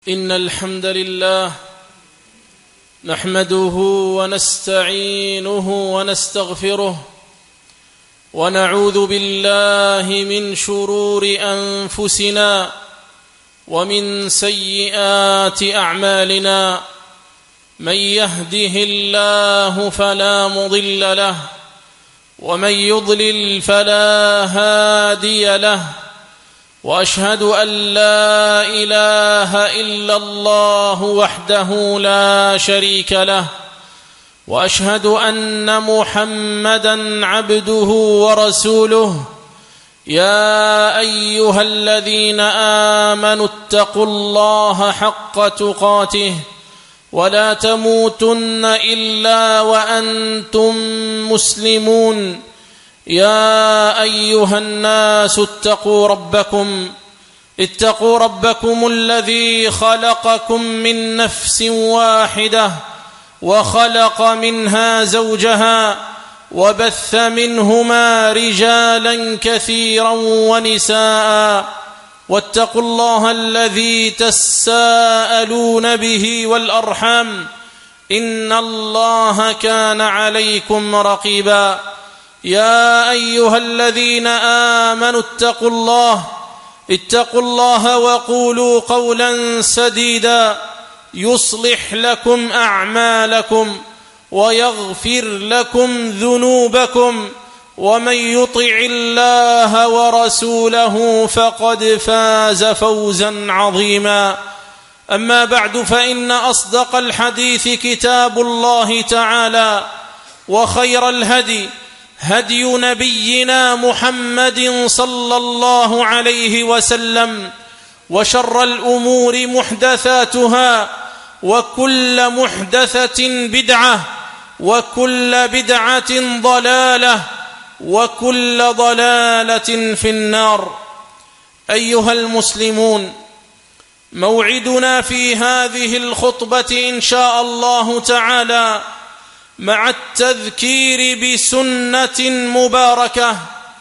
إن الحمد لله نحمده ونستعينه ونستغفره ونعوذ بالله من شرور أنفسنا ومن سيئات أعمالنا. من يهده الله فلا مضل له ومن يضلل فلا هادي له، وأشهد أن لا إله إلا الله وحده لا شريك له، وأشهد أن محمدًا عبده ورسوله. يا أيها الذين آمنوا اتقوا الله حق تقاته ولا تموتن إلا وأنتم مسلمون. يا أيها الناس اتقوا ربكم الذي خلقكم من نفس واحدة وخلق منها زوجها وبث منهما رجالا كثيرا ونساء، واتقوا الله الذي تساءلون به والأرحام إن الله كان عليكم رقيبا. يا أيها الذين آمنوا اتقوا الله وقولوا قولا سديدا يصلح لكم أعمالكم ويغفر لكم ذنوبكم، ومن يطع الله ورسوله فقد فاز فوزا عظيما. أما بعد، فإن أصدق الحديث كتاب الله تعالى، وخير الهدي هدي نبينا محمد صلى الله عليه وسلم، وشر الأمور محدثاتها، وكل محدثة بدعة، وكل بدعة ضلالة، وكل ضلالة في النار. أيها المسلمون، موعدنا في هذه الخطبة إن شاء الله تعالى مع التذكير بسنة مباركة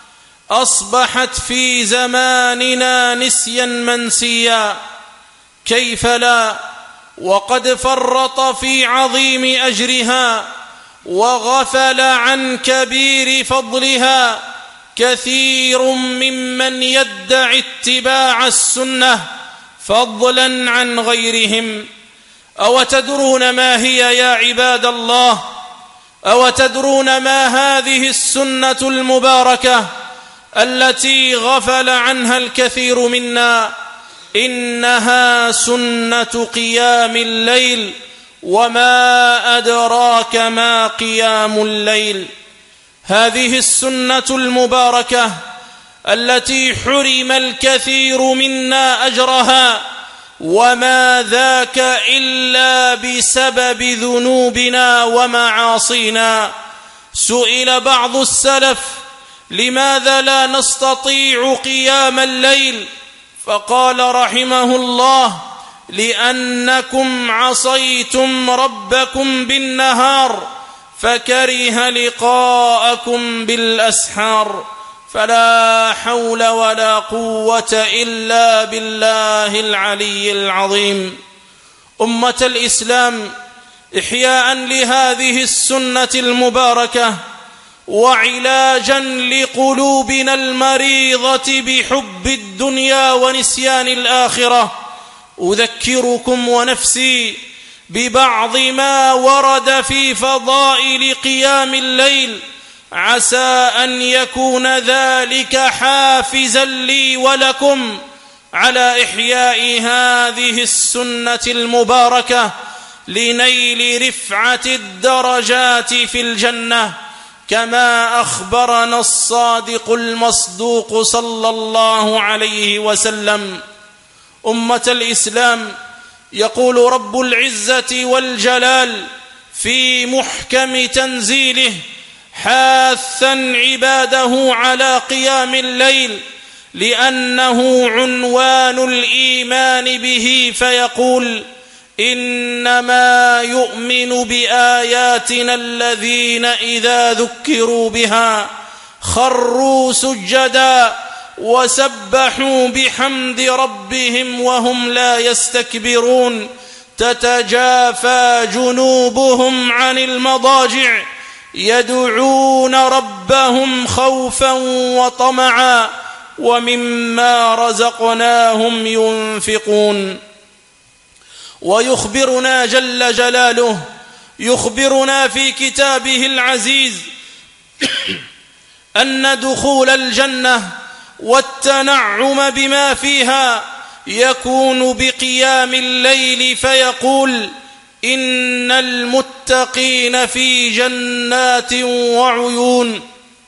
أصبحت في زماننا نسيا منسيا، كيف لا، وقد فرط في عظيم أجرها وغفل عن كبير فضلها كثير ممن يدعي اتباع السنة فضلا عن غيرهم. أو تدرون ما هي يا عباد الله؟ أو تدرون ما هذه السنة المباركة التي غفل عنها الكثير منا؟ إنها سنة قيام الليل، وما أدراك ما قيام الليل. هذه السنة المباركة التي حرم الكثير منا أجرها، وما ذاك إلا بسبب ذنوبنا ومعاصينا. سئل بعض السلف: لماذا لا نستطيع قيام الليل؟ فقال رحمه الله: لأنكم عصيتم ربكم بالنهار فكره لقاءكم بالأسحار. فلا حول ولا قوة إلا بالله العلي العظيم. أمة الإسلام، إحياء لهذه السنة المباركة وعلاجا لقلوبنا المريضة بحب الدنيا ونسيان الآخرة، أذكركم ونفسي ببعض ما ورد في فضائل قيام الليل، عسى أن يكون ذلك حافزا لي ولكم على إحياء هذه السنة المباركة لنيل رفعة الدرجات في الجنة، كما أخبرنا الصادق المصدوق صلى الله عليه وسلم. أمة الإسلام، يقول رب العزة والجلال في محكم تنزيله حاثا عباده على قيام الليل لأنه عنوان الإيمان به، فيقول: إنما يؤمن بآياتنا الذين إذا ذكروا بها خروا سجدا وسبحوا بحمد ربهم وهم لا يستكبرون تتجافى جنوبهم عن المضاجع يدعون ربهم خوفا وطمعا ومما رزقناهم ينفقون. ويخبرنا جل جلاله، يخبرنا في كتابه العزيز أن دخول الجنة والتنعم بما فيها يكون بقيام الليل، فيقول: إن المتقين في جنات وعيون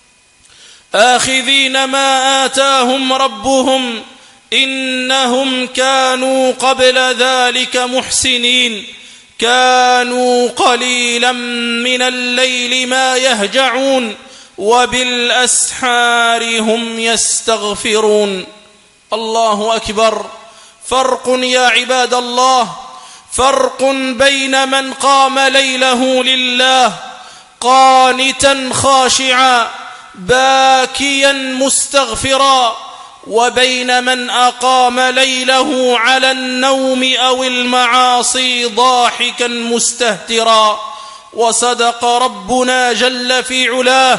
آخذين ما آتاهم ربهم إنهم كانوا قبل ذلك محسنين كانوا قليلا من الليل ما يهجعون وبالأسحار هم يستغفرون. الله أكبر. فرق يا عباد الله، فرق بين من قام ليله لله قانتا خاشعا باكيا مستغفرا، وبين من أقام ليله على النوم أو المعاصي ضاحكا مستهترا. وصدق ربنا جل في علاه: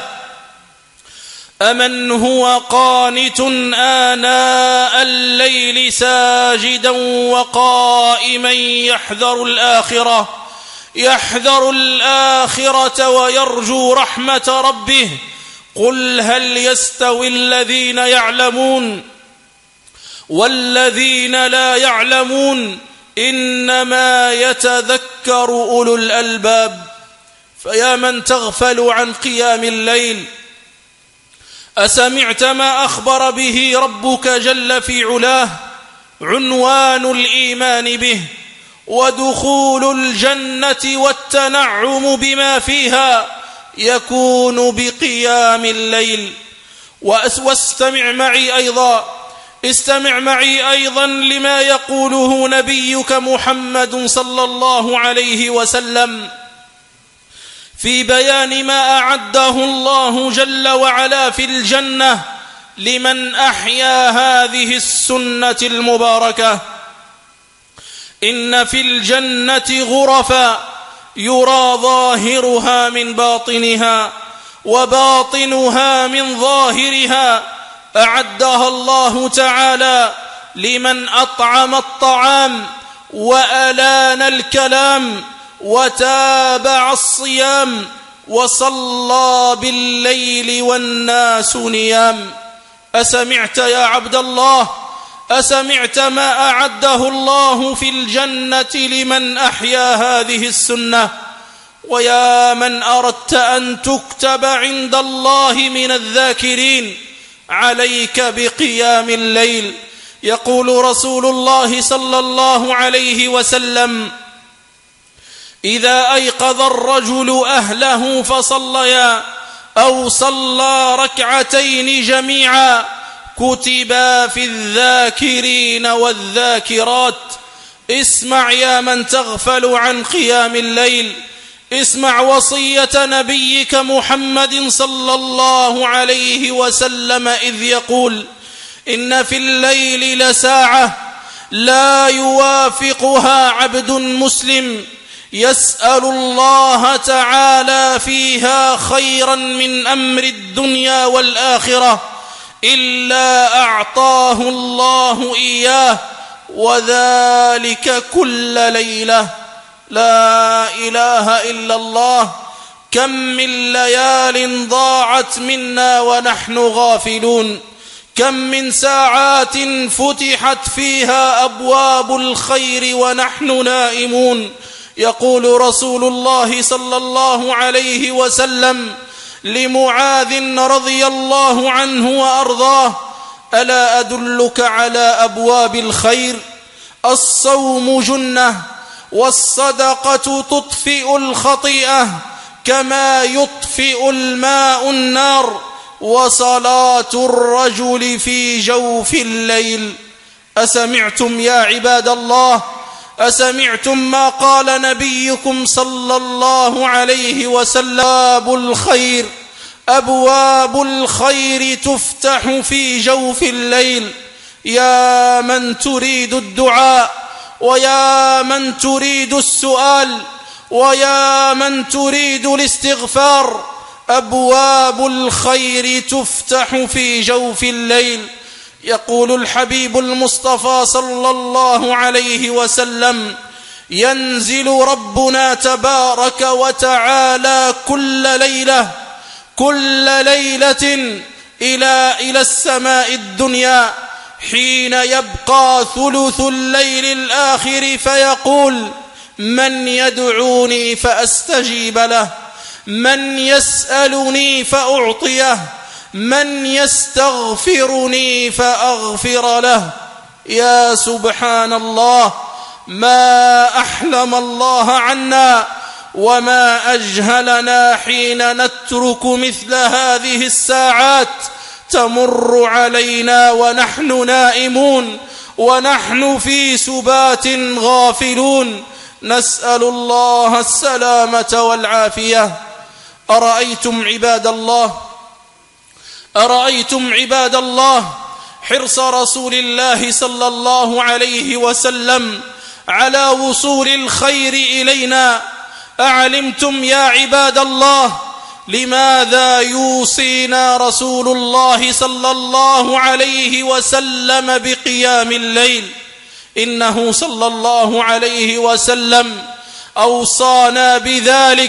أمن هو قانت آناء الليل ساجدا وقائما يحذر الآخرة ويرجو رحمة ربه. قل هل يستوي الذين يعلمون والذين لا يعلمون إنما يتذكر أولو الألباب. فيا من تغفل عن قيام الليل، أسمعت ما أخبر به ربك جل في علاه عنوان الإيمان به ودخول الجنة والتنعم بما فيها يكون بقيام الليل. استمع معي أيضا لما يقوله نبيك محمد صلى الله عليه وسلم في بيان ما أعده الله جل وعلا في الجنة لمن أحيا هذه السنة المباركة: إن في الجنة غرفا يرى ظاهرها من باطنها وباطنها من ظاهرها، أعدها الله تعالى لمن أطعم الطعام وألان الكلام وتابع الصيام وصلى بالليل والناس نيام. أسمعت يا عبد الله؟ أسمعت ما أعده الله في الجنة لمن أحيا هذه السنة؟ ويا من أردت أن تكتب عند الله من الذاكرين، عليك بقيام الليل. يقول رسول الله صلى الله عليه وسلم: إذا أيقظ الرجل أهله فصليا أو صلى ركعتين جميعا كتبا في الذاكرين والذاكرات. اسمع يا من تغفل عن قيام الليل، اسمع وصية نبيك محمد صلى الله عليه وسلم إذ يقول: إن في الليل لساعة لا يوافقها عبد مسلم يسأل الله تعالى فيها خيرا من أمر الدنيا والآخرة إلا أعطاه الله إياه، وذلك كل ليلة. لا إله إلا الله. كم من ليال ضاعت منا ونحن غافلون، كم من ساعات فتحت فيها أبواب الخير ونحن نائمون. يقول رسول الله صلى الله عليه وسلم لمعاذ رضي الله عنه وأرضاه: ألا أدلك على أبواب الخير؟ الصوم جنة، والصدقة تطفئ الخطيئة كما يطفئ الماء النار، وصلاة الرجل في جوف الليل. أسمعتم يا عباد الله؟ أسمعتم ما قال نبيكم صلى الله عليه وسلم: أبواب الخير أبواب الخير تفتح في جوف الليل. يا من تريد الدعاء، ويا من تريد السؤال، ويا من تريد الاستغفار، أبواب الخير تفتح في جوف الليل. يقول الحبيب المصطفى صلى الله عليه وسلم: ينزل ربنا تبارك وتعالى كل ليلة إلى السماء الدنيا حين يبقى ثلث الليل الآخر فيقول: من يدعوني فأستجيب له، من يسألني فأعطيه، من يستغفرني فأغفر له. يا سبحان الله، ما أحلم الله عنا وما أجهلنا حين نترك مثل هذه الساعات تمر علينا ونحن نائمون، ونحن في سبات غافلون. نسأل الله السلامة والعافية. أرأيتم عباد الله حرص رسول الله صلى الله عليه وسلم على وصول الخير إلينا؟ أعلمتم يا عباد الله لماذا يوصينا رسول الله صلى الله عليه وسلم بقيام الليل؟ إنه صلى الله عليه وسلم أوصانا بذلك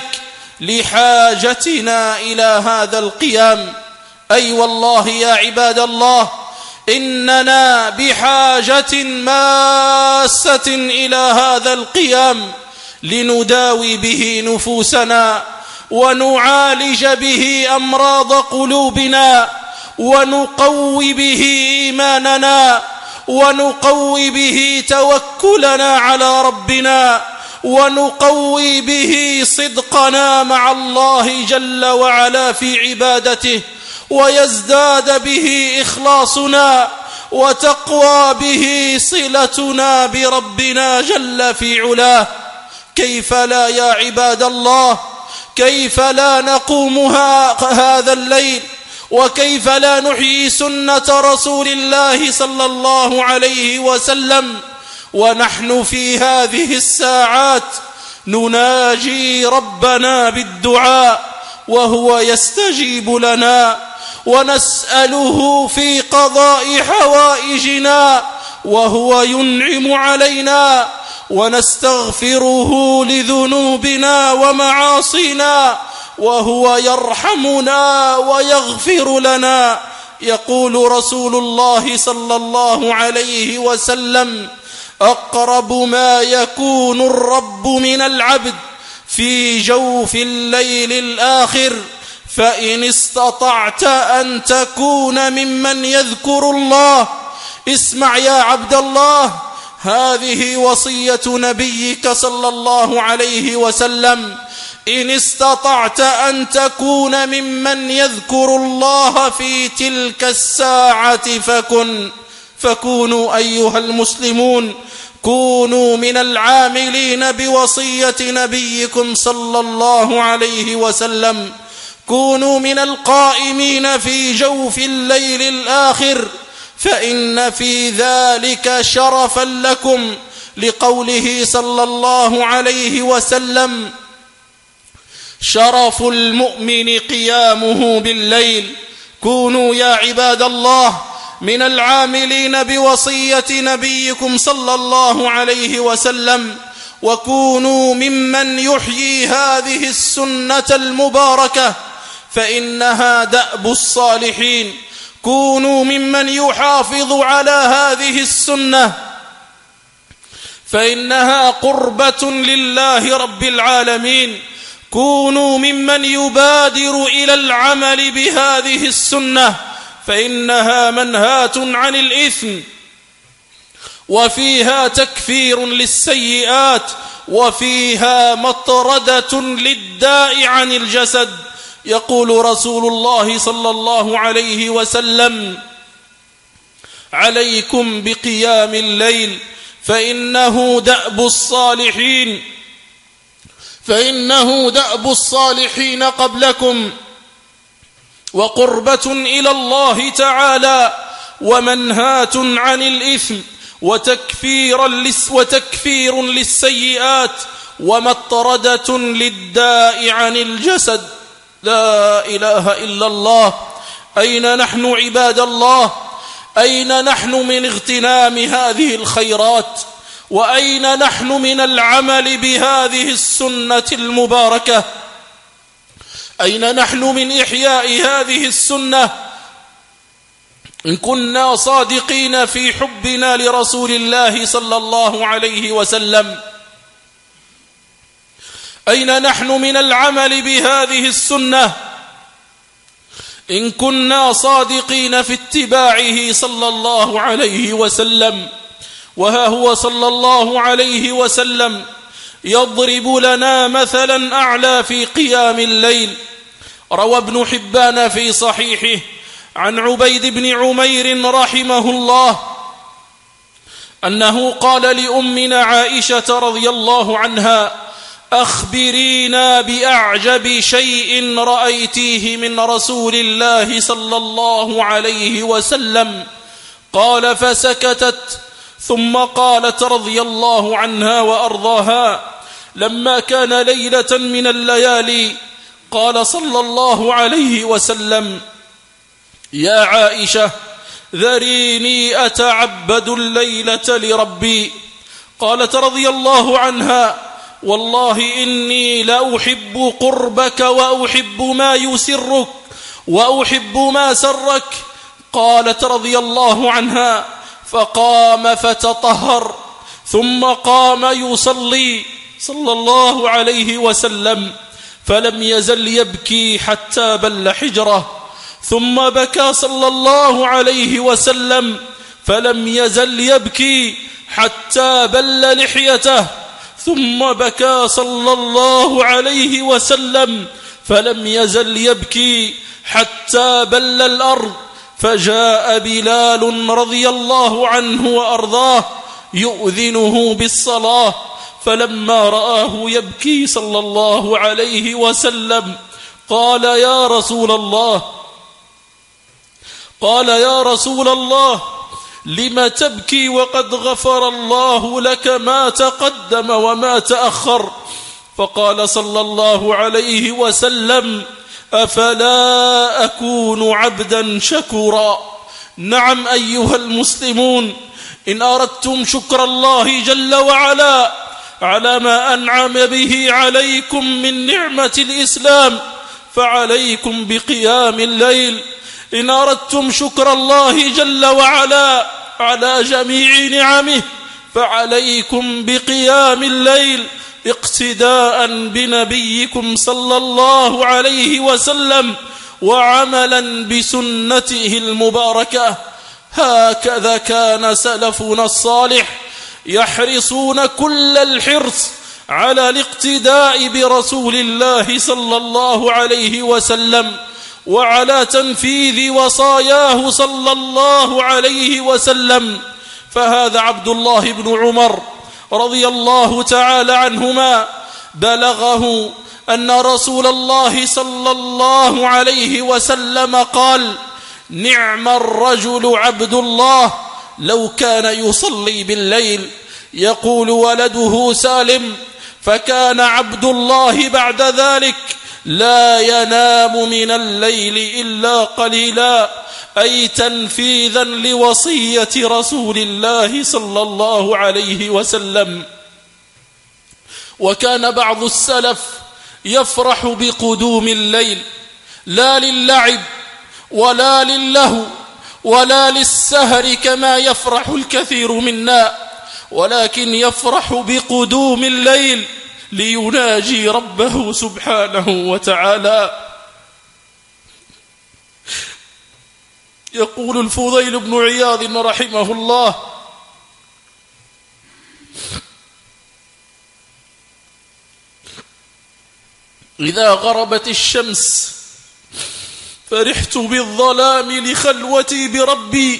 لحاجتنا إلى هذا القيام. أي والله يا عباد الله إننا بحاجة ماسة إلى هذا القيام لنداوي به نفوسنا، ونعالج به أمراض قلوبنا، ونقوي به إيماننا، ونقوي به توكلنا على ربنا، ونقوي به صدقنا مع الله جل وعلا في عبادته، ويزداد به إخلاصنا، وتقوى به صلتنا بربنا جل في علاه. كيف لا يا عباد الله؟ كيف لا نقوم هذا الليل؟ وكيف لا نحيي سنة رسول الله صلى الله عليه وسلم ونحن في هذه الساعات نناجي ربنا بالدعاء وهو يستجيب لنا، ونسأله في قضاء حوائجنا وهو ينعم علينا، ونستغفره لذنوبنا ومعاصينا وهو يرحمنا ويغفر لنا. يقول رسول الله صلى الله عليه وسلم: أقرب ما يكون الرب من العبد في جوف الليل الآخر، فإن استطعت أن تكون ممن يذكر الله. اسمع يا عبد الله، هذه وصية نبيك صلى الله عليه وسلم: إن استطعت أن تكون ممن يذكر الله في تلك الساعة فكونوا أيها المسلمون، كونوا من العاملين بوصية نبيكم صلى الله عليه وسلم، كونوا من القائمين في جوف الليل الآخر، فإن في ذلك شرفا لكم، لقوله صلى الله عليه وسلم: شرف المؤمن قيامه بالليل. كونوا يا عباد الله من العاملين بوصية نبيكم صلى الله عليه وسلم، وكونوا ممن يحيي هذه السنة المباركة فإنها دأب الصالحين. كونوا ممن يحافظ على هذه السنة فإنها قربة لله رب العالمين. كونوا ممن يبادر إلى العمل بهذه السنة فإنها منهاة عن الإثم، وفيها تكفير للسيئات، وفيها مطردة للداء عن الجسد. يقول رسول الله صلى الله عليه وسلم: عليكم بقيام الليل فإنه دأب الصالحين قبلكم. وقربة إلى الله تعالى ومنهاة عن الإثم وتكفير للسيئات ومطردة للداء عن الجسد. لا إله إلا الله. أين نحن عباد الله؟ أين نحن من اغتنام هذه الخيرات؟ وأين نحن من العمل بهذه السنة المباركة؟ أين نحن من إحياء هذه السنة؟ إن كنا صادقين في حبنا لرسول الله صلى الله عليه وسلم، أين نحن من العمل بهذه السنة؟ إن كنا صادقين في اتباعه صلى الله عليه وسلم. وها هو صلى الله عليه وسلم يضرب لنا مثلا أعلى في قيام الليل. روى ابن حبان في صحيحه عن عبيد بن عمير رحمه الله أنه قال لأمنا عائشة رضي الله عنها: أخبرينا بأعجب شيء رأيتيه من رسول الله صلى الله عليه وسلم. قال فسكتت، ثم قالت رضي الله عنها وأرضاها: لما كان ليلة من الليالي قال صلى الله عليه وسلم: يا عائشة ذريني أتعبد الليلة لربي. قالت رضي الله عنها: والله إني لأحب قربك وأحب ما يسرك وأحب ما سرك. قالت رضي الله عنها: فقام فتطهر، ثم قام يصلي صلى الله عليه وسلم، فلم يزل يبكي حتى بل حجره، ثم بكى صلى الله عليه وسلم، فلم يزل يبكي حتى بل لحيته، ثم بكى صلى الله عليه وسلم، فلم يزل يبكي حتى بل الأرض. فجاء بلال رضي الله عنه وأرضاه يؤذنه بالصلاة، فلما رآه يبكي صلى الله عليه وسلم قال: يا رسول الله لم تبكي وقد غفر الله لك ما تقدم وما تأخر؟ فقال صلى الله عليه وسلم: أفلا أكون عبدا شكورا؟ نعم أيها المسلمون، إن أردتم شكر الله جل وعلا على ما أنعم به عليكم من نعمة الإسلام فعليكم بقيام الليل. إن أردتم شكر الله جل وعلا على جميع نعمه فعليكم بقيام الليل اقتداء بنبيكم صلى الله عليه وسلم وعملا بسنته المباركة. هكذا كان سلفنا الصالح يحرصون كل الحرص على الاقتداء برسول الله صلى الله عليه وسلم وعلى تنفيذ وصاياه صلى الله عليه وسلم. فهذا عبد الله بن عمر رضي الله تعالى عنهما بلغه أن رسول الله صلى الله عليه وسلم قال: نعم الرجل عبد الله لو كان يصلي بالليل. يقول ولده سالم: فكان عبد الله بعد ذلك لا ينام من الليل إلا قليلا، أي تنفيذا لوصية رسول الله صلى الله عليه وسلم. وكان بعض السلف يفرح بقدوم الليل، لا للعب ولا للهو ولا للسهر كما يفرح الكثير منا، ولكن يفرح بقدوم الليل ليناجي ربه سبحانه وتعالى. يقول الفضيل بن عياض رحمه الله: إذا غربت الشمس فرحت بالظلام لخلوتي بربي،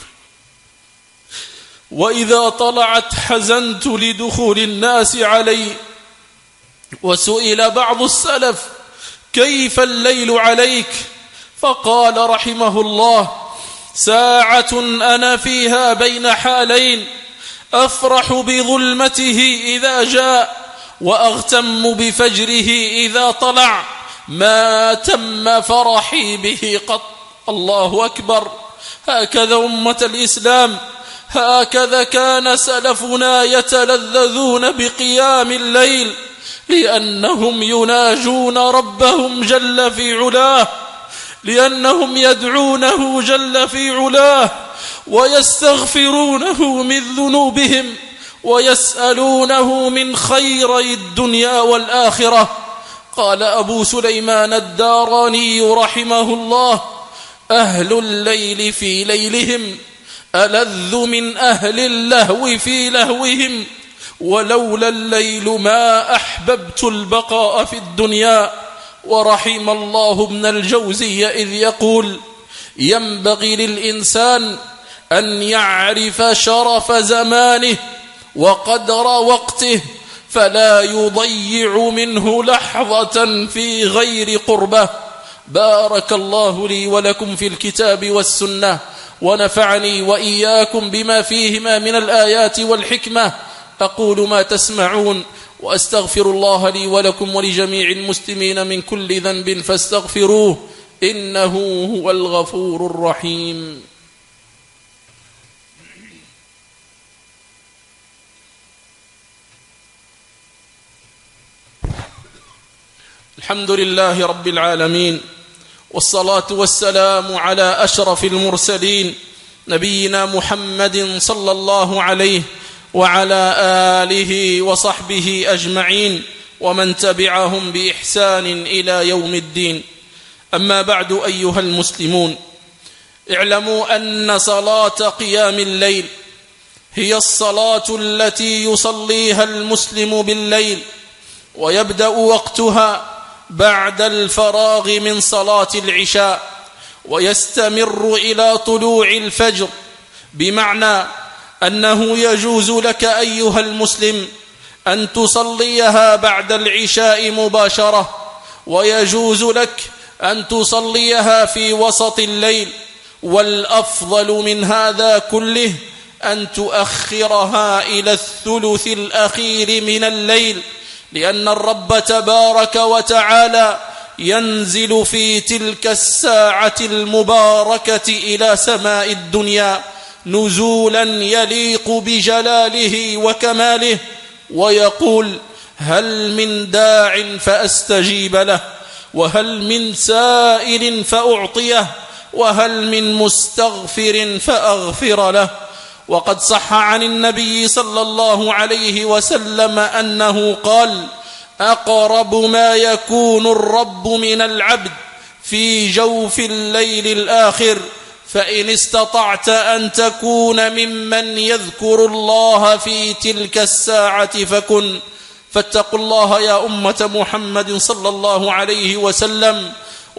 وإذا طلعت حزنت لدخول الناس علي. وسئل بعض السلف: كيف الليل عليك؟ فقال رحمه الله: ساعة أنا فيها بين حالين، أفرح بظلمته إذا جاء وأغتم بفجره إذا طلع، ما تم فرحي به قط. الله أكبر. هكذا أمة الإسلام، هكذا كان سلفنا يتلذذون بقيام الليل، لأنهم يناجون ربهم جل في علاه، لأنهم يدعونه جل في علاه، ويستغفرونه من ذنوبهم، ويسألونه من خيري الدنيا والآخرة. قال أبو سليمان الداراني رحمه الله: أهل الليل في ليلهم ألذ من أهل اللهو في لهوهم، ولولا الليل ما أحببت البقاء في الدنيا. ورحم الله ابن الجوزي إذ يقول: ينبغي للإنسان أن يعرف شرف زمانه وقدر وقته، فلا يضيع منه لحظة في غير قربه. بارك الله لي ولكم في الكتاب والسنة، ونفعني وإياكم بما فيهما من الآيات والحكمة. أقول ما تسمعون، وأستغفر الله لي ولكم ولجميع المسلمين من كل ذنب فاستغفروه، إنه هو الغفور الرحيم. الحمد لله رب العالمين، والصلاة والسلام على أشرف المرسلين، نبينا محمد صلى الله عليه وعلى آله وصحبه أجمعين، ومن تبعهم بإحسان إلى يوم الدين. أما بعد، أيها المسلمون، اعلموا أن صلاة قيام الليل هي الصلاة التي يصليها المسلم بالليل، ويبدأ وقتها بعد الفراغ من صلاة العشاء، ويستمر إلى طلوع الفجر، بمعنى أنه يجوز لك أيها المسلم أن تصليها بعد العشاء مباشرة، ويجوز لك أن تصليها في وسط الليل، والأفضل من هذا كله أن تؤخرها إلى الثلث الأخير من الليل، لأن الرب تبارك وتعالى ينزل في تلك الساعة المباركة إلى سماء الدنيا نزولا يليق بجلاله وكماله، ويقول: هل من داع فأستجيب له، وهل من سائل فأعطيه، وهل من مستغفر فأغفر له. وقد صح عن النبي صلى الله عليه وسلم أنه قال: أقرب ما يكون الرب من العبد في جوف الليل الآخر، فإن استطعت أن تكون ممن يذكر الله في تلك الساعة فكن. فاتقوا الله يا أمة محمد صلى الله عليه وسلم،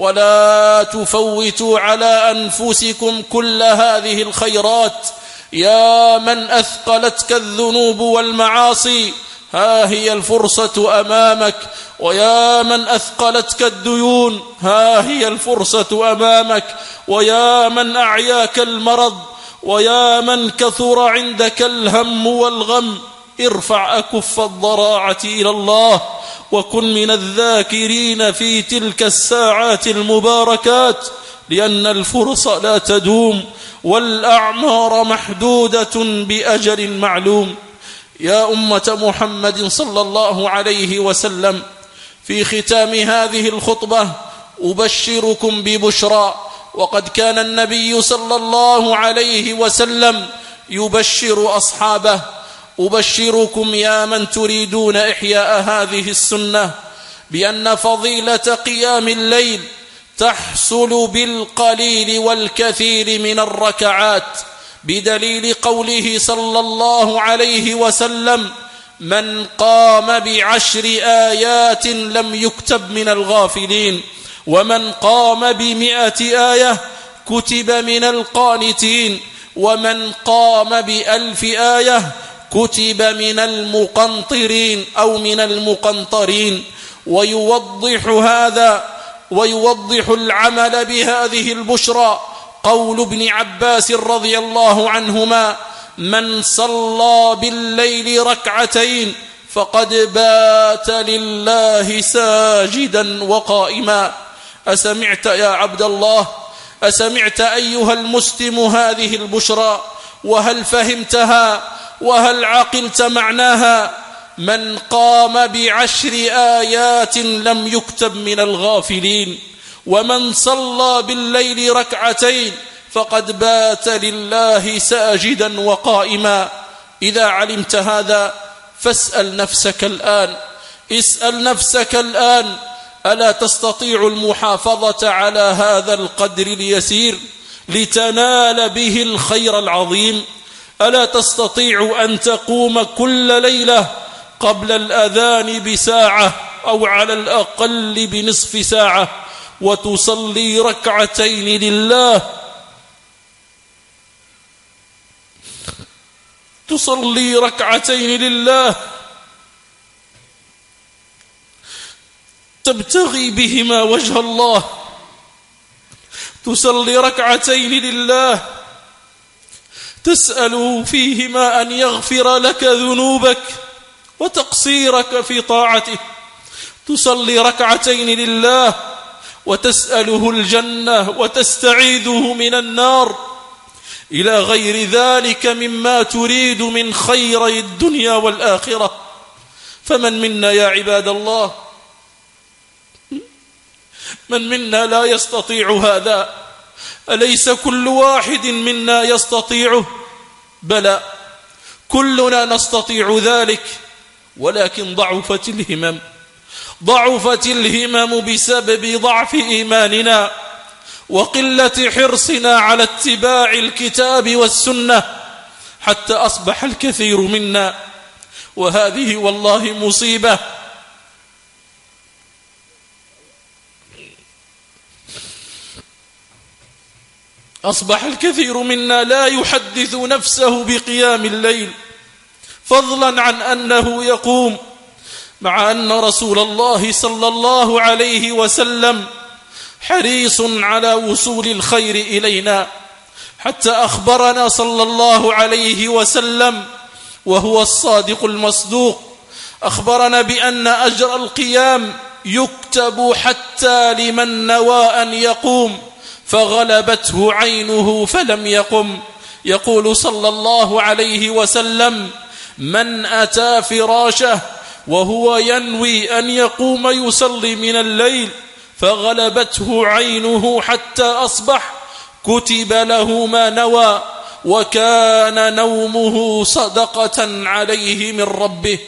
ولا تفوتوا على أنفسكم كل هذه الخيرات. يا من أثقلتك الذنوب والمعاصي، ها هي الفرصة أمامك، ويا من أثقلتك الديون، ها هي الفرصة أمامك، ويا من أعياك المرض، ويا من كثر عندك الهم والغم، ارفع أكف الضراعة إلى الله، وكن من الذاكرين في تلك الساعات المباركات، لأن الفرص لا تدوم، والأعمار محدودة بأجل معلوم. يا أمة محمد صلى الله عليه وسلم، في ختام هذه الخطبة أبشركم ببشرى، وقد كان النبي صلى الله عليه وسلم يبشر أصحابه: أبشركم يا من تريدون إحياء هذه السنة بأن فضيلة قيام الليل تحصل بالقليل والكثير من الركعات، بدليل قوله صلى الله عليه وسلم: من قام ب10 آيات لم يكتب من الغافلين، ومن قام ب100 آية كتب من القانتين، ومن قام ب1000 آية كتب من المقنطرين أو من المقنطرين. ويوضح هذا ويوضح العمل بهذه البشرى قول ابن عباس رضي الله عنهما: من صلى بالليل ركعتين فقد بات لله ساجدا وقائما. أسمعت يا عبد الله؟ أسمعت أيها المسلم هذه البشرى؟ وهل فهمتها؟ وهل عقلت معناها؟ من قام ب10 آيات لم يكتب من الغافلين، ومن صلى بالليل ركعتين فقد بات لله ساجدا وقائما. إذا علمت هذا فاسأل نفسك الآن، اسأل نفسك الآن: ألا تستطيع المحافظة على هذا القدر اليسير لتنال به الخير العظيم؟ ألا تستطيع أن تقوم كل ليلة قبل الأذان بساعة أو على الأقل بنصف ساعة وتصلي ركعتين لله؟ تصلي ركعتين لله تبتغي بهما وجه الله، تصلي ركعتين لله تسأل فيهما أن يغفر لك ذنوبك وتقصيرك في طاعته، تصلي ركعتين لله وتسأله الجنة وتستعيذه من النار، إلى غير ذلك مما تريد من خيري الدنيا والآخرة. فمن منا يا عباد الله، من منا لا يستطيع هذا؟ أليس كل واحد منا يستطيعه؟ بلى، كلنا نستطيع ذلك، ولكن ضعفت الهمم. ضعفت الهمم بسبب ضعف إيماننا وقلة حرصنا على اتباع الكتاب والسنة، حتى أصبح الكثير منا، وهذه والله مصيبة، أصبح الكثير منا لا يحدث نفسه بقيام الليل، فضلا عن أنه يقوم، مع أن رسول الله صلى الله عليه وسلم حريص على وصول الخير إلينا، حتى أخبرنا صلى الله عليه وسلم وهو الصادق المصدوق، أخبرنا بأن أجر القيام يكتب حتى لمن نوى أن يقوم فغلبته عينه فلم يقم. يقول صلى الله عليه وسلم: من أتى فراشه وهو ينوي أن يقوم يصلي من الليل فغلبته عينه حتى أصبح كتب له ما نوى، وكان نومه صدقة عليه من ربه.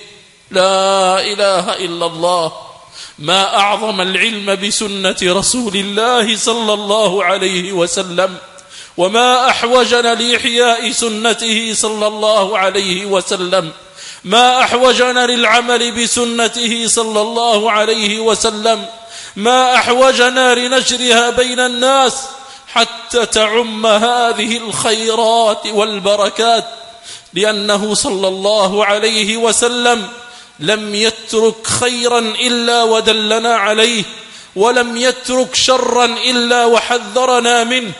لا إله إلا الله. ما أعظم العلم بسنة رسول الله صلى الله عليه وسلم، وما أحوجنا لإحياء سنته صلى الله عليه وسلم، ما أحوجنا للعمل بسنته صلى الله عليه وسلم، ما أحوجنا لنشرها بين الناس حتى تعم هذه الخيرات والبركات، لأنه صلى الله عليه وسلم لم يترك خيرا إلا ودلنا عليه، ولم يترك شرا إلا وحذرنا منه،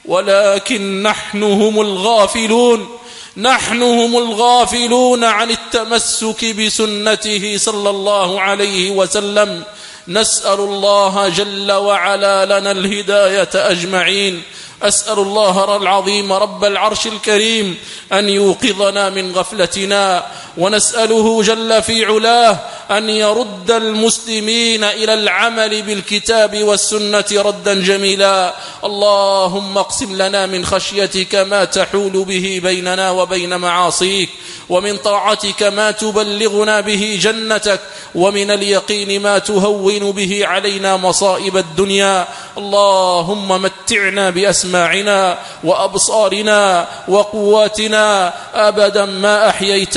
ولكن نحن هم الغافلون، نحن هم الغافلون عن التمسك بسنته صلى الله عليه وسلم. نسأل الله جل وعلا لنا الهداية أجمعين. أسأل الله العظيم رب العرش الكريم أن يوقظنا من غفلتنا، ونسأله جل في علاه أن يرد المسلمين إلى العمل بالكتاب والسنة ردا جميلا. اللهم اقسم لنا من خشيتك ما تحول به بيننا وبين معاصيك، ومن طاعتك ما تبلغنا به جنتك، ومن اليقين ما تهون به علينا مصائب الدنيا. اللهم متعنا بأسماعنا وأبصارنا وقواتنا أبدا ما أحييتنا،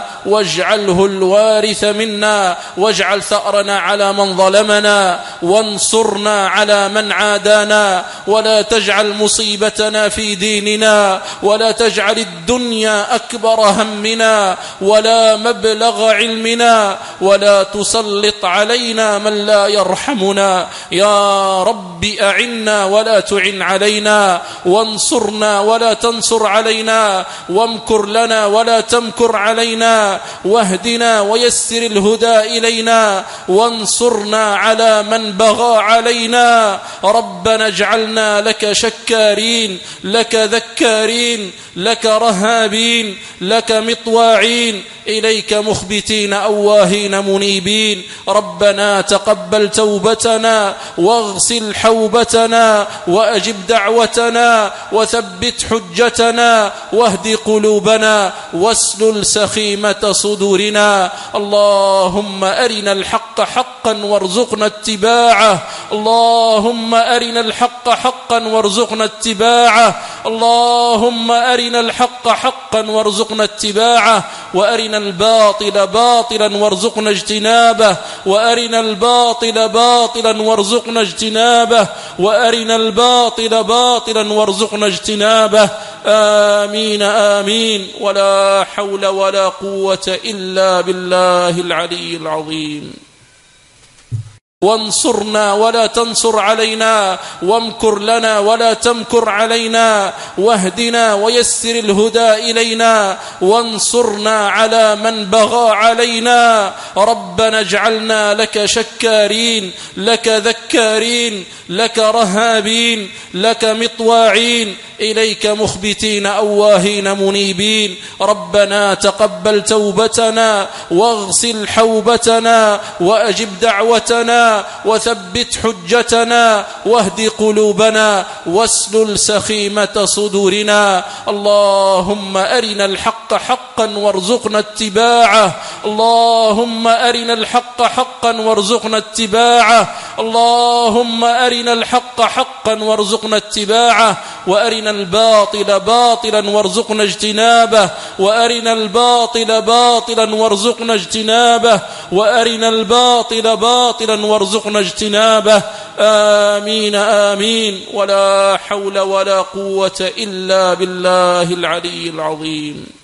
واجعله الوارث منا، واجعل ثأرنا على من ظلمنا، وانصرنا على من عادانا، ولا تجعل مصيبتنا في ديننا، ولا تجعل الدنيا أكبر همنا ولا مبلغ علمنا، ولا تسلط علينا من لا يرحمنا. يا رب أعنا ولا تعن علينا، وانصرنا ولا تنصر علينا، وامكر لنا ولا تمكر علينا، واهدنا ويسر الهدى إلينا، وانصرنا على من بغى علينا. ربنا اجعلنا لك شكارين، لك ذكارين، لك رهابين، لك مطواعين، إليك مخبتين أواهين منيبين. ربنا تقبل توبتنا، واغسل حوبتنا، وأجب دعوتنا، وثبت حجتنا، واهد قلوبنا، واسلل سخيمة صدورنا. اللهم أرنا الحق حقا وارزقنا اتباعه، اللهم أرنا الحق حقا وارزقنا اتباعه، اللهم أرنا الحق حقا وارزقنا اتباعه، وأرنا الباطل باطلا وارزقنا اجتنابه، وأرنا الباطل باطلا وارزقنا اجتنابه، وأرنا الباطل باطلا وارزقنا اجتنابه. آمين آمين. ولا حول ولا قوة إلا بالله العلي العظيم. وانصرنا ولا تنصر علينا، وامكر لنا ولا تمكر علينا، واهدنا ويسر الهدى إلينا، وانصرنا على من بغى علينا. ربنا اجعلنا لك شكارين، لك ذكارين، لك رهابين، لك مطواعين، إليك مخبتين أواهين منيبين. ربنا تقبل توبتنا، واغسل حوبتنا، وأجب دعوتنا، وثبت حجتنا، واهد قلوبنا، واسلل سخيمة صدورنا. اللهم أرنا الحق حقا وارزقنا اتباعه، اللهم أرنا الحق حقا وارزقنا اتباعه، اللهم أرنا الحق حقا وارزقنا اتباعه، وأرنا الباطل باطلا وارزقنا اجتنابه، وأرنا الباطل باطلا وارزقنا اجتنابه، وأرنا الباطل باطلا وارزقنا اجتنابه. آمين آمين. ولا حول ولا قوة إلا بالله العلي العظيم.